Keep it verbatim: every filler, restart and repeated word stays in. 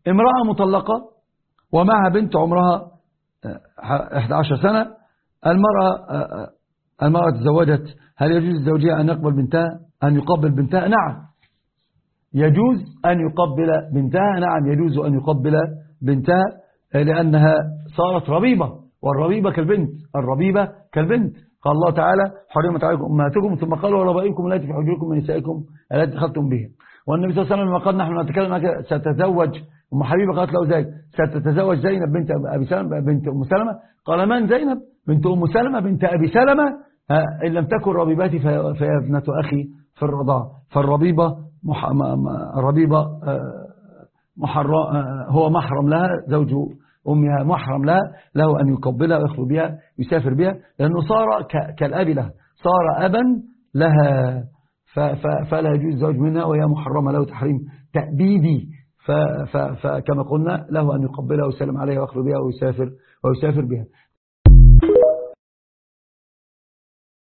امرأة مطلقة ومعها بنت عمرها إحدى عشرة سنة، المرأة المرأة تزوجت، هل يجوز لزوجها أن يقبل بنتها أن يقبل بنتها؟ نعم يجوز أن يقبل بنتها، نعم يجوز أن يقبل بنتها، لأنها صارت ربيبة، والربيبة كالبنت، الربيبة كالبنت. قال الله تعالى حرمت عليكم أمهاتكم، ثم قال وربائبكم التي في حجوركم من نسائكم التي دخلتم بها. والنبي صلى الله عليه وسلم لما قال نحن نتكلم ستتزوج أم حبيبة، قالت له زيد ستتزوج زينب بنت أبي سلمة بنت أم سلمة، قال من زينب؟ بنت أم سلمة بنت أبي سلمة، إن لم تكن ربيباتي فهي ابنة أخي في الرضاعة. فالربيبة مح... الربيبة محرم، هو محرم لها، زوج أمها محرم لها، له أن يقبلها ويخلو بها يسافر بها، لأنه صار كالأب لها، صار أبا لها، فلا يجوز الزواج منها وهي محرمة له تحريم تأبيدي. فكما قلنا له أن يقبلها ويسلم عليها ويخلو بها ويسافر ويسافر بها.